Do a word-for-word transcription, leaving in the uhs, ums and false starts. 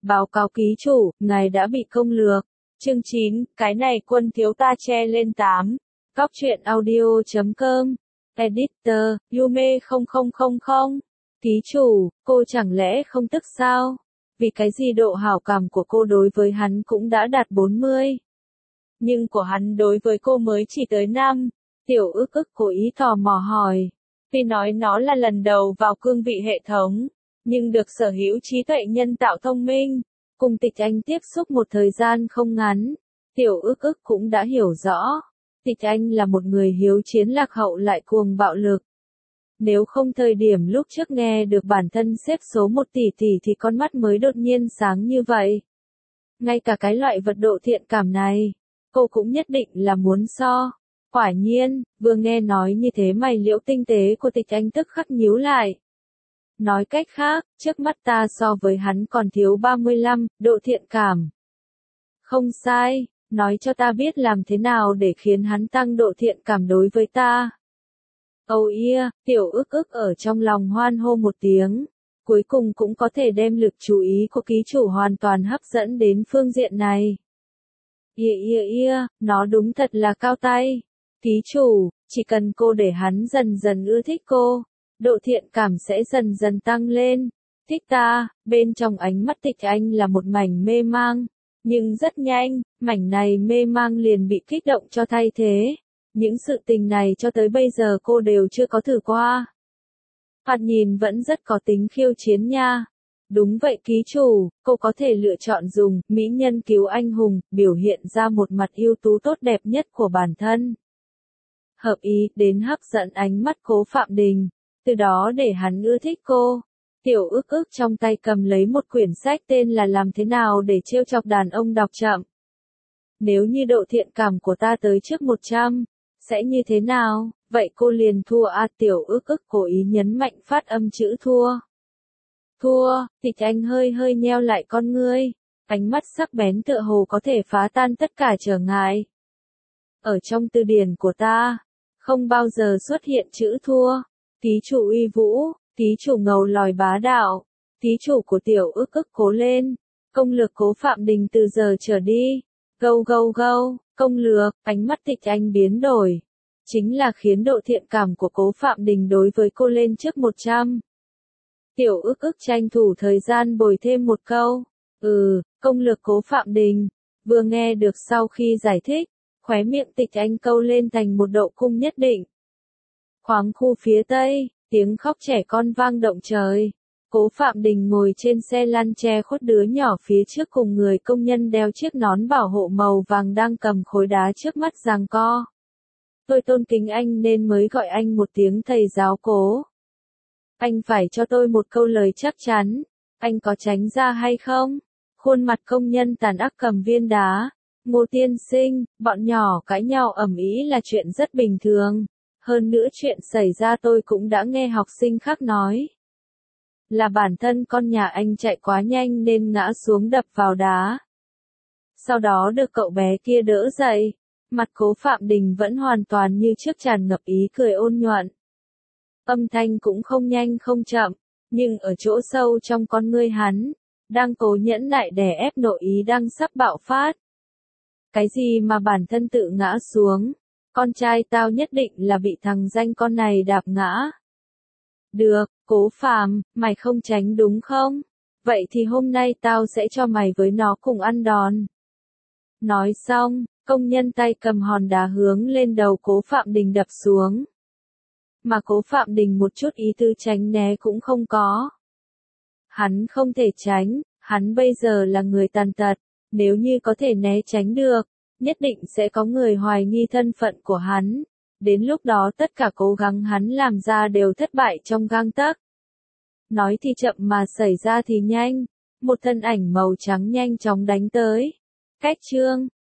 Báo cáo ký chủ, ngài đã bị công lược. Chương chín, cái này quân thiếu ta che lên tám. Cóc truyện audio chấm com. Editor, Yume không không không không. Ký chủ, cô chẳng lẽ không tức sao? Vì cái gì độ hảo cảm của cô đối với hắn cũng đã đạt bốn mươi. Nhưng của hắn đối với cô mới chỉ tới năm. Tiểu ức ức cố ý tò mò hỏi. Tuy nói nó là lần đầu vào cương vị hệ thống, nhưng được sở hữu trí tuệ nhân tạo thông minh, cùng Tịch Anh tiếp xúc một thời gian không ngắn, tiểu ức ức cũng đã hiểu rõ. Tịch Anh là một người hiếu chiến lạc hậu lại cuồng bạo lực. Nếu không thời điểm lúc trước nghe được bản thân xếp số một tỷ tỷ thì con mắt mới đột nhiên sáng như vậy. Ngay cả cái loại vật độ thiện cảm này, cô cũng nhất định là muốn so. Quả nhiên, vừa nghe nói như thế mày liễu tinh tế của Tịch Anh tức khắc nhíu lại. Nói cách khác, trước mắt ta so với hắn còn thiếu ba mươi lăm, độ thiện cảm. Không sai, nói cho ta biết làm thế nào để khiến hắn tăng độ thiện cảm đối với ta. Oh yeah, tiểu ức ức ở trong lòng hoan hô một tiếng, cuối cùng cũng có thể đem lực chú ý của ký chủ hoàn toàn hấp dẫn đến phương diện này. Yeah yeah yeah, nó đúng thật là cao tay. Ký chủ, chỉ cần cô để hắn dần dần ưa thích cô, độ thiện cảm sẽ dần dần tăng lên. Thích ta, bên trong ánh mắt Tịch Anh là một mảnh mê mang, nhưng rất nhanh, mảnh này mê mang liền bị kích động cho thay thế. Những sự tình này cho tới bây giờ cô đều chưa có thử qua. Thoạt nhìn vẫn rất có tính khiêu chiến nha. Đúng vậy ký chủ, cô có thể lựa chọn dùng mỹ nhân cứu anh hùng, biểu hiện ra một mặt ưu tú tốt đẹp nhất của bản thân. Hợp ý đến hấp dẫn ánh mắt Cố Phạm Đình, từ đó để hắn ưa thích cô. Tiểu ức ức trong tay cầm lấy một quyển sách tên là Làm thế nào để trêu chọc đàn ông đọc chậm. Nếu như độ thiện cảm của ta tới trước một trăm, sẽ như thế nào? Vậy cô liền thua à? Tiểu ức ức cố ý nhấn mạnh phát âm chữ thua. Thua, Tịch Anh hơi hơi nheo lại con ngươi, ánh mắt sắc bén tựa hồ có thể phá tan tất cả trở ngại. Ở trong từ điển của ta, không bao giờ xuất hiện chữ thua. Ký chủ uy vũ, ký chủ ngầu lòi bá đạo, ký chủ của tiểu ức ức cố lên. Công lược Cố Phạm Đình từ giờ trở đi. Gâu gâu gâu, công lược, ánh mắt Tịch Anh biến đổi. Chính là khiến độ thiện cảm của Cố Phạm Đình đối với cô lên trước một trăm. Tiểu ức ức tranh thủ thời gian bồi thêm một câu. Ừ, công lược Cố Phạm Đình. Vừa nghe được sau khi giải thích, khóe miệng Tịch Anh câu lên thành một độ cung nhất định. Khoáng khu phía tây, tiếng khóc trẻ con vang động trời. Cố Phạm Đình ngồi trên xe lăn che khuất đứa nhỏ phía trước cùng người công nhân đeo chiếc nón bảo hộ màu vàng đang cầm khối đá trước mắt giằng co. Tôi tôn kính anh nên mới gọi anh một tiếng thầy giáo Cố. Anh phải cho tôi một câu lời chắc chắn, anh có tránh ra hay không? Khuôn mặt công nhân tàn ác cầm viên đá. Ngô tiên sinh, bọn nhỏ cãi nhau ầm ĩ là chuyện rất bình thường. Hơn nữa chuyện xảy ra tôi cũng đã nghe học sinh khác nói. Là bản thân con nhà anh chạy quá nhanh nên ngã xuống đập vào đá. Sau đó được cậu bé kia đỡ dậy. Mặt Cố Phạm Đình vẫn hoàn toàn như trước tràn ngập ý cười ôn nhuận. Âm thanh cũng không nhanh không chậm, nhưng ở chỗ sâu trong con ngươi hắn, đang cố nhẫn nại đè ép nội ý đang sắp bạo phát. Cái gì mà bản thân tự ngã xuống, con trai tao nhất định là bị thằng danh con này đạp ngã. Được, Cố Phạm, mày không tránh đúng không? Vậy thì hôm nay tao sẽ cho mày với nó cùng ăn đòn. Nói xong, công nhân tay cầm hòn đá hướng lên đầu Cố Phạm Đình đập xuống. Mà Cố Phạm Đình một chút ý tư tránh né cũng không có. Hắn không thể tránh, hắn bây giờ là người tàn tật, nếu như có thể né tránh được, nhất định sẽ có người hoài nghi thân phận của hắn. Đến lúc đó tất cả cố gắng hắn làm ra đều thất bại trong gang tấc. Nói thì chậm mà xảy ra thì nhanh, một thân ảnh màu trắng nhanh chóng đánh tới. Cách chương